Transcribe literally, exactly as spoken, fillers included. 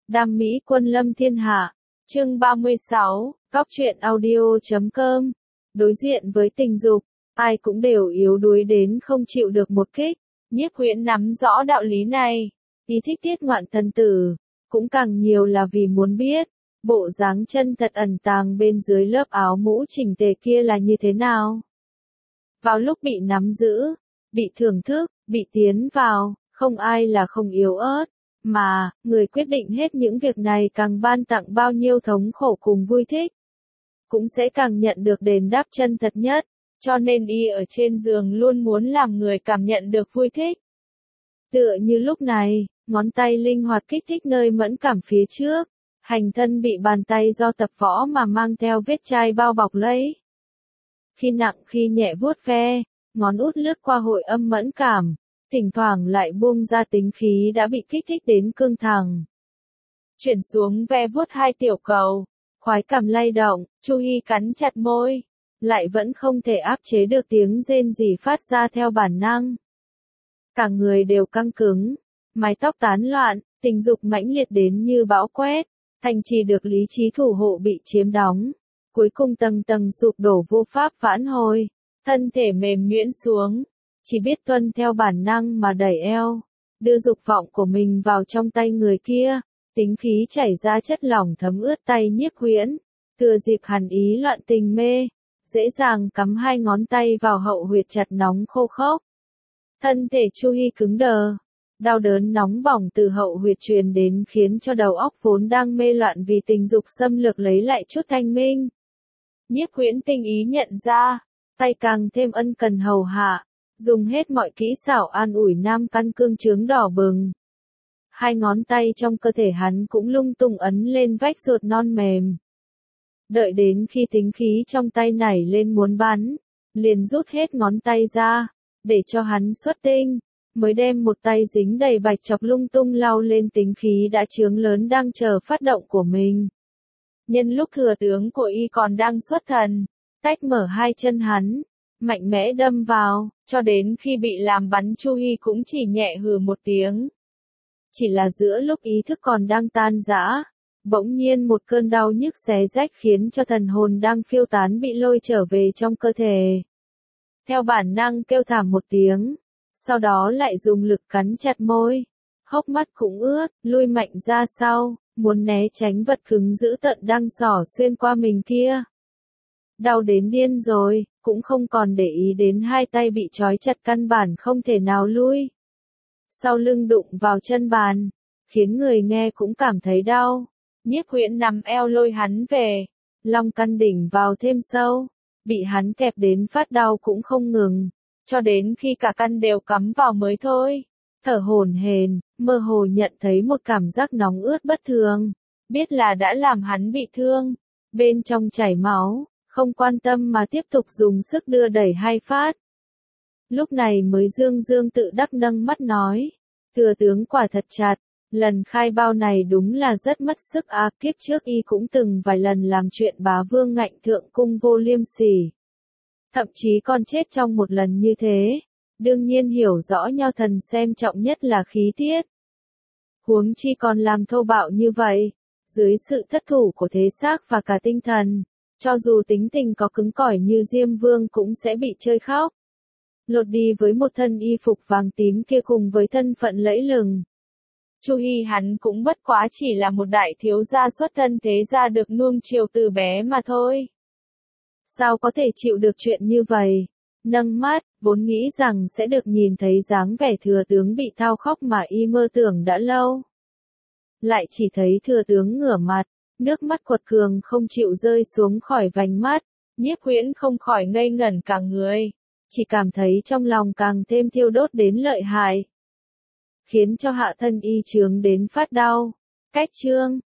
Đam mỹ quân lâm thiên hạ. Chương ba mươi sáu, Cóc truyện audio chấm com. Đối diện với tình dục, ai cũng đều yếu đuối đến không chịu được một kích. Nhiếp Huyễn nắm rõ đạo lý này, ý thích tiết ngoạn thân tử, cũng càng nhiều là vì muốn biết, bộ dáng chân thật ẩn tàng bên dưới lớp áo mũ chỉnh tề kia là như thế nào. Vào lúc bị nắm giữ, bị thưởng thức, bị tiến vào, không ai là không yếu ớt, mà, người quyết định hết những việc này càng ban tặng bao nhiêu thống khổ cùng vui thích, cũng sẽ càng nhận được đền đáp chân thật nhất, cho nên y ở trên giường luôn muốn làm người cảm nhận được vui thích. Tựa như lúc này, ngón tay linh hoạt kích thích nơi mẫn cảm phía trước, hành thân bị bàn tay do tập võ mà mang theo vết chai bao bọc lấy. Khi nặng khi nhẹ vuốt ve, ngón út lướt qua hội âm mẫn cảm, thỉnh thoảng lại buông ra tính khí đã bị kích thích đến cương thẳng. Chuyển xuống ve vuốt hai tiểu cầu, khoái cảm lay động, Chu Hi cắn chặt môi, lại vẫn không thể áp chế được tiếng rên rỉ phát ra theo bản năng. Cả người đều căng cứng, mái tóc tán loạn, tình dục mãnh liệt đến như bão quét, thành trì được lý trí thủ hộ bị chiếm đóng, cuối cùng tầng tầng sụp đổ vô pháp vãn hồi, thân thể mềm nhũn xuống, chỉ biết tuân theo bản năng mà đẩy eo, đưa dục vọng của mình vào trong tay người kia, tính khí chảy ra chất lỏng thấm ướt tay Nhiếp Huyễn, thừa dịp hàn ý loạn tình mê, dễ dàng cắm hai ngón tay vào hậu huyệt chặt nóng khô khốc. Thân thể Chu Hi cứng đờ, đau đớn nóng bỏng từ hậu huyệt truyền đến khiến cho đầu óc vốn đang mê loạn vì tình dục xâm lược lấy lại chút thanh minh. Nhiếp Huyễn tinh ý nhận ra, tay càng thêm ân cần hầu hạ, dùng hết mọi kỹ xảo an ủi nam căn cương trướng đỏ bừng. Hai ngón tay trong cơ thể hắn cũng lung tung ấn lên vách ruột non mềm. Đợi đến khi tính khí trong tay nảy lên muốn bắn, liền rút hết ngón tay ra, để cho hắn xuất tinh, mới đem một tay dính đầy bạch chọc lung tung lau lên tính khí đã chướng lớn đang chờ phát động của mình. Nhân lúc thừa tướng của y còn đang xuất thần, tách mở hai chân hắn, mạnh mẽ đâm vào, cho đến khi bị làm bắn Chu Hi cũng chỉ nhẹ hừ một tiếng. Chỉ là giữa lúc ý thức còn đang tan rã, bỗng nhiên một cơn đau nhức xé rách khiến cho thần hồn đang phiêu tán bị lôi trở về trong cơ thể. Theo bản năng kêu thảm một tiếng, sau đó lại dùng lực cắn chặt môi, hốc mắt cũng ướt, lui mạnh ra sau, muốn né tránh vật cứng dữ tợn đang xỏ xuyên qua mình kia. Đau đến điên rồi, cũng không còn để ý đến hai tay bị trói chặt căn bản không thể nào lui. Sau lưng đụng vào chân bàn, khiến người nghe cũng cảm thấy đau. Nhiếp Huyễn nằm eo lôi hắn về, long căn đỉnh vào thêm sâu, bị hắn kẹp đến phát đau cũng không ngừng, cho đến khi cả căn đều cắm vào mới thôi. Thở hổn hển, mơ hồ nhận thấy một cảm giác nóng ướt bất thường, biết là đã làm hắn bị thương, bên trong chảy máu, không quan tâm mà tiếp tục dùng sức đưa đẩy hai phát. Lúc này mới dương dương tự đắc nâng mắt nói, thừa tướng quả thật chặt, lần khai bao này đúng là rất mất sức à, kiếp trước y cũng từng vài lần làm chuyện bá vương ngạnh thượng cung vô liêm sỉ. Thậm chí còn chết trong một lần như thế, đương nhiên hiểu rõ nho thần xem trọng nhất là khí tiết. Huống chi còn làm thô bạo như vậy, dưới sự thất thủ của thế xác và cả tinh thần, cho dù tính tình có cứng cỏi như Diêm Vương cũng sẽ bị chơi khóc. Lột đi với một thân y phục vàng tím kia cùng với thân phận lẫy lừng. Chu Hi hắn cũng bất quá chỉ là một đại thiếu gia xuất thân thế gia được nuông chiều từ bé mà thôi. Sao có thể chịu được chuyện như vậy? Nâng mắt, vốn nghĩ rằng sẽ được nhìn thấy dáng vẻ thừa tướng bị thao khóc mà y mơ tưởng đã lâu. Lại chỉ thấy thừa tướng ngửa mặt, nước mắt quật cường không chịu rơi xuống khỏi vành mắt, Nhiếp Huyễn không khỏi ngây ngẩn cả người, chỉ cảm thấy trong lòng càng thêm thiêu đốt đến lợi hại, khiến cho hạ thân y chướng đến phát đau. Cách chương